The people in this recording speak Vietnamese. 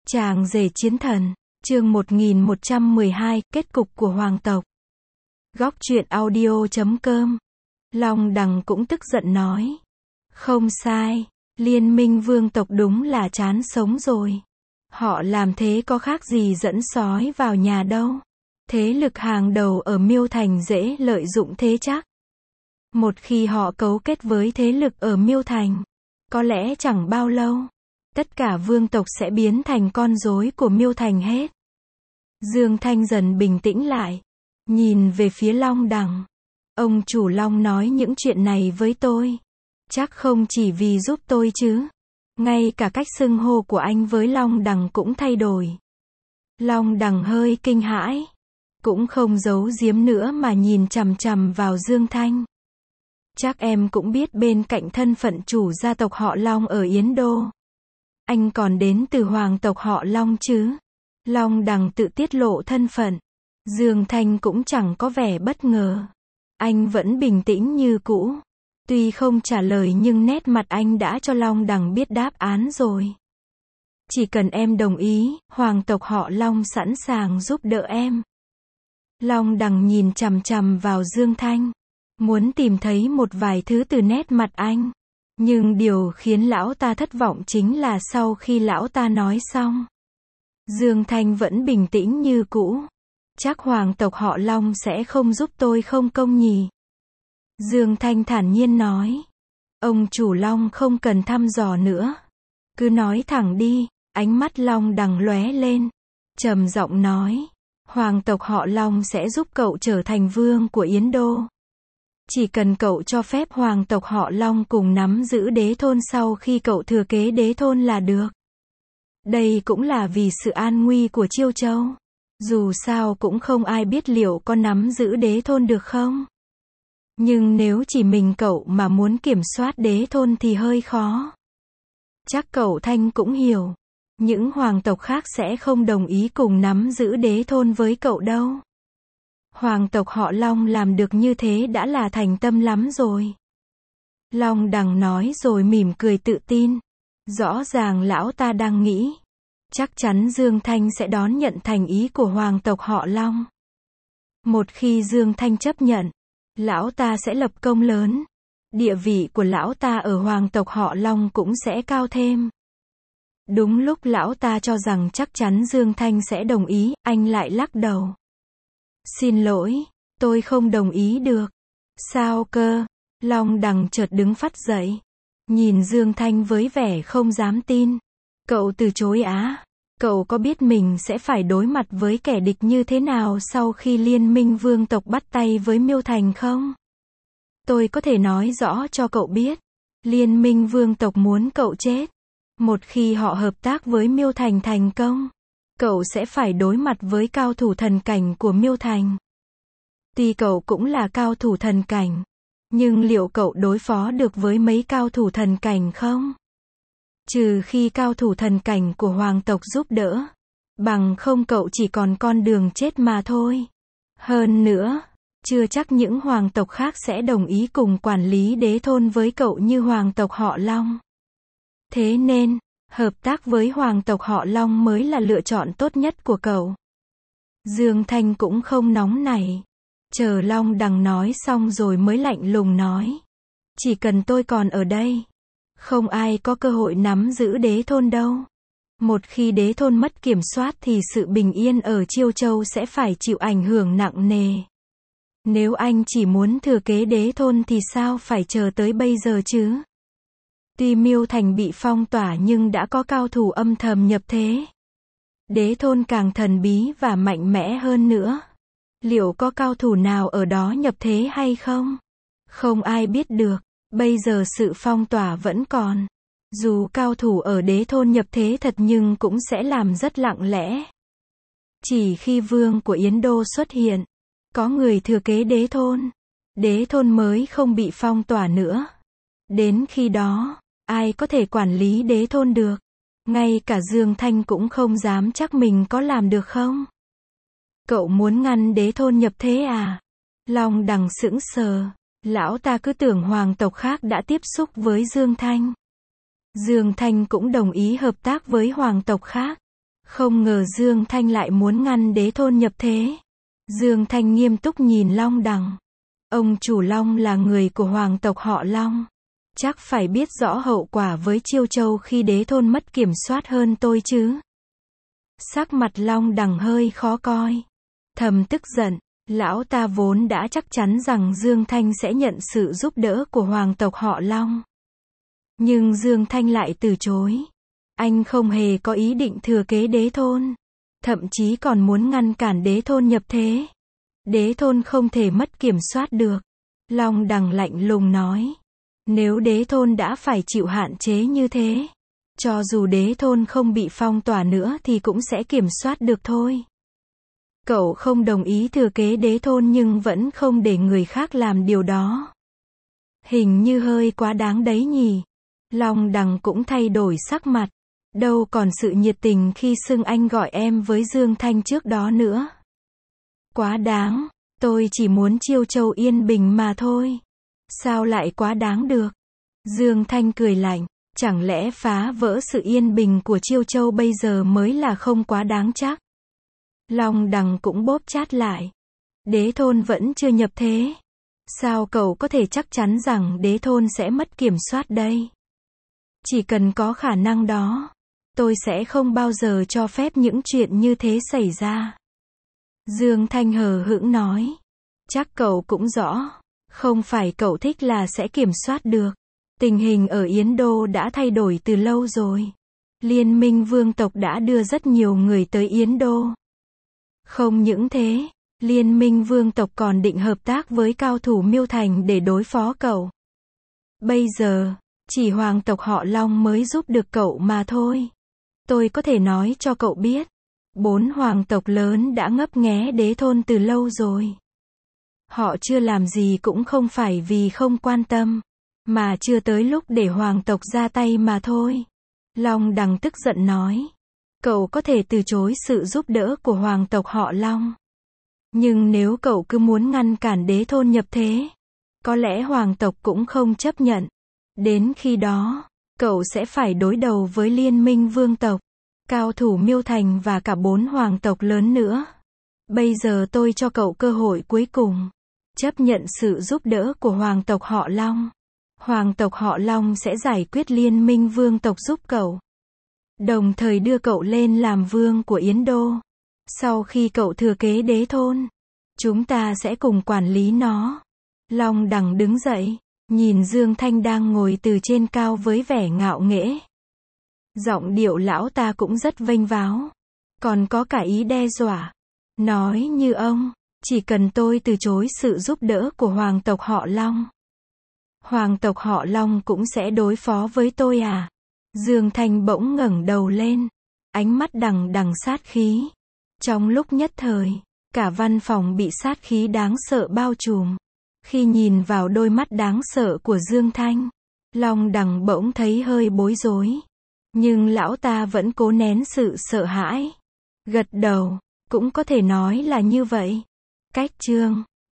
Chàng rể chiến thần, chương 1112, kết cục của hoàng tộc. Góc truyện audio.com. Long Đằng cũng tức giận nói. Không sai, liên minh vương tộc đúng là chán sống rồi. Họ làm thế có khác gì dẫn sói vào nhà đâu. Thế lực hàng đầu ở Miêu Thành dễ lợi dụng thế chắc. Một khi họ cấu kết với thế lực ở Miêu Thành, có lẽ chẳng bao lâu, tất cả vương tộc sẽ biến thành con rối của Miêu Thành hết. Dương Thanh dần bình tĩnh lại, nhìn về phía Long Đằng. Ông chủ Long nói những chuyện này với tôi, chắc không chỉ vì giúp tôi chứ. Ngay cả cách xưng hô của anh với Long Đằng cũng thay đổi. Long Đằng hơi kinh hãi, cũng không giấu giếm nữa mà nhìn chằm chằm vào Dương Thanh. Chắc em cũng biết bên cạnh thân phận chủ gia tộc họ Long ở Yến Đô, anh còn đến từ hoàng tộc họ Long chứ? Long Đằng tự tiết lộ thân phận. Dương Thanh cũng chẳng có vẻ bất ngờ. Anh vẫn bình tĩnh như cũ. Tuy không trả lời nhưng nét mặt anh đã cho Long Đằng biết đáp án rồi. Chỉ cần em đồng ý, hoàng tộc họ Long sẵn sàng giúp đỡ em. Long Đằng nhìn chằm chằm vào Dương Thanh, muốn tìm thấy một vài thứ từ nét mặt anh. Nhưng điều khiến lão ta thất vọng chính là sau khi lão ta nói xong, Dương Thanh vẫn bình tĩnh như cũ. Chắc hoàng tộc họ Long sẽ không giúp tôi không công nhỉ? Dương Thanh thản nhiên nói. Ông chủ Long không cần thăm dò nữa. Cứ nói thẳng đi. Ánh mắt Long Đằng lóe lên, trầm giọng nói. Hoàng tộc họ Long sẽ giúp cậu trở thành vương của Yến Đô. Chỉ cần cậu cho phép hoàng tộc họ Long cùng nắm giữ đế thôn sau khi cậu thừa kế đế thôn là được. Đây cũng là vì sự an nguy của Chiêu Châu. Dù sao cũng không ai biết liệu có nắm giữ đế thôn được không. Nhưng nếu chỉ mình cậu mà muốn kiểm soát đế thôn thì hơi khó. Chắc cậu Thanh cũng hiểu. Những hoàng tộc khác sẽ không đồng ý cùng nắm giữ đế thôn với cậu đâu. Hoàng tộc họ Long làm được như thế đã là thành tâm lắm rồi. Long Đằng nói rồi mỉm cười tự tin. Rõ ràng lão ta đang nghĩ, chắc chắn Dương Thanh sẽ đón nhận thành ý của hoàng tộc họ Long. Một khi Dương Thanh chấp nhận, lão ta sẽ lập công lớn. Địa vị của lão ta ở hoàng tộc họ Long cũng sẽ cao thêm. Đúng lúc lão ta cho rằng chắc chắn Dương Thanh sẽ đồng ý, anh lại lắc đầu. Xin lỗi, tôi không đồng ý được. Sao cơ? Long Đằng chợt đứng phắt dậy, nhìn Dương Thanh với vẻ không dám tin. Cậu từ chối á? Cậu có biết mình sẽ phải đối mặt với kẻ địch như thế nào sau khi liên minh vương tộc bắt tay với Miêu Thành không? Tôi có thể nói rõ cho cậu biết. Liên minh vương tộc muốn cậu chết. Một khi họ hợp tác với Miêu Thành thành công, cậu sẽ phải đối mặt với cao thủ thần cảnh của Miêu Thành. Tuy cậu cũng là cao thủ thần cảnh, nhưng liệu cậu đối phó được với mấy cao thủ thần cảnh không? Trừ khi cao thủ thần cảnh của hoàng tộc giúp đỡ, bằng không cậu chỉ còn con đường chết mà thôi. Hơn nữa, chưa chắc những hoàng tộc khác sẽ đồng ý cùng quản lý đế thôn với cậu như hoàng tộc họ Long. Thế nên, hợp tác với hoàng tộc họ Long mới là lựa chọn tốt nhất của cậu. Dương Thanh cũng không nóng nảy. Chờ Long Đằng nói xong rồi mới lạnh lùng nói. Chỉ cần tôi còn ở đây, không ai có cơ hội nắm giữ đế thôn đâu. Một khi đế thôn mất kiểm soát thì sự bình yên ở Chiêu Châu sẽ phải chịu ảnh hưởng nặng nề. Nếu anh chỉ muốn thừa kế đế thôn thì sao phải chờ tới bây giờ chứ? Tuy Miêu Thành bị phong tỏa nhưng đã có cao thủ âm thầm nhập thế. Đế thôn càng thần bí và mạnh mẽ hơn nữa. Liệu có cao thủ nào ở đó nhập thế hay không? Không ai biết được. Bây giờ sự phong tỏa vẫn còn. Dù cao thủ ở đế thôn nhập thế thật nhưng cũng sẽ làm rất lặng lẽ. Chỉ khi vương của Yến Đô xuất hiện, có người thừa kế đế thôn mới không bị phong tỏa nữa. Đến khi đó, ai có thể quản lý đế thôn được? Ngay cả Dương Thanh cũng không dám chắc mình có làm được không? Cậu muốn ngăn đế thôn nhập thế à? Long Đằng sững sờ. Lão ta cứ tưởng hoàng tộc khác đã tiếp xúc với Dương Thanh. Dương Thanh cũng đồng ý hợp tác với hoàng tộc khác. Không ngờ Dương Thanh lại muốn ngăn Đế Thôn nhập thế. Dương Thanh nghiêm túc nhìn Long Đằng. Ông chủ Long là người của hoàng tộc họ Long. Chắc phải biết rõ hậu quả với Chiêu Châu khi Đế Thôn mất kiểm soát hơn tôi chứ. Sắc mặt Long Đằng hơi khó coi. Thầm tức giận, lão ta vốn đã chắc chắn rằng Dương Thanh sẽ nhận sự giúp đỡ của hoàng tộc họ Long. Nhưng Dương Thanh lại từ chối. Anh không hề có ý định thừa kế Đế Thôn. Thậm chí còn muốn ngăn cản Đế Thôn nhập thế. Đế Thôn không thể mất kiểm soát được. Long Đằng lạnh lùng nói. Nếu Đế Thôn đã phải chịu hạn chế như thế, cho dù Đế Thôn không bị phong tỏa nữa thì cũng sẽ kiểm soát được thôi. Cậu không đồng ý thừa kế Đế Thôn nhưng vẫn không để người khác làm điều đó. Hình như hơi quá đáng đấy nhỉ. Long Đằng cũng thay đổi sắc mặt. Đâu còn sự nhiệt tình khi xưng anh gọi em với Dương Thanh trước đó nữa. Quá đáng, tôi chỉ muốn Chiêu Châu yên bình mà thôi. Sao lại quá đáng được? Dương Thanh cười lạnh, chẳng lẽ phá vỡ sự yên bình của Chiêu Châu bây giờ mới là không quá đáng chắc? Long Đằng cũng bóp chát lại. Đế Thôn vẫn chưa nhập thế. Sao cậu có thể chắc chắn rằng Đế Thôn sẽ mất kiểm soát đây? Chỉ cần có khả năng đó, tôi sẽ không bao giờ cho phép những chuyện như thế xảy ra. Dương Thanh hờ hững nói. Chắc cậu cũng rõ. Không phải cậu thích là sẽ kiểm soát được. Tình hình ở Yến Đô đã thay đổi từ lâu rồi. Liên minh vương tộc đã đưa rất nhiều người tới Yến Đô. Không những thế, Liên minh vương tộc còn định hợp tác với cao thủ Miêu Thành để đối phó cậu. Bây giờ, chỉ hoàng tộc họ Long mới giúp được cậu mà thôi. Tôi có thể nói cho cậu biết, 4 hoàng tộc lớn đã ngấp nghé Đế Thôn từ lâu rồi. Họ chưa làm gì cũng không phải vì không quan tâm, mà chưa tới lúc để hoàng tộc ra tay mà thôi. Long Đằng tức giận nói. Cậu có thể từ chối sự giúp đỡ của hoàng tộc họ Long. Nhưng nếu cậu cứ muốn ngăn cản Đế Thôn nhập thế, có lẽ hoàng tộc cũng không chấp nhận. Đến khi đó, cậu sẽ phải đối đầu với liên minh vương tộc, cao thủ Miêu Thành và cả 4 hoàng tộc lớn nữa. Bây giờ tôi cho cậu cơ hội cuối cùng. Chấp nhận sự giúp đỡ của hoàng tộc họ Long. Hoàng tộc họ Long sẽ giải quyết liên minh vương tộc giúp cậu. Đồng thời đưa cậu lên làm vương của Yến Đô. Sau khi cậu thừa kế Đế Thôn, chúng ta sẽ cùng quản lý nó. Long Đằng đứng dậy, nhìn Dương Thanh đang ngồi từ trên cao với vẻ ngạo nghễ. Giọng điệu lão ta cũng rất vênh váo. Còn có cả ý đe dọa. Nói như ông, chỉ cần tôi từ chối sự giúp đỡ của hoàng tộc họ Long, hoàng tộc họ Long cũng sẽ đối phó với tôi à? Dương Thanh bỗng ngẩng đầu lên, ánh mắt đằng đằng sát khí. Trong lúc nhất thời, cả văn phòng bị sát khí đáng sợ bao trùm. Khi nhìn vào đôi mắt đáng sợ của Dương Thanh, Long Đằng bỗng thấy hơi bối rối. Nhưng lão ta vẫn cố nén sự sợ hãi. Gật đầu, cũng có thể nói là như vậy. Cách chương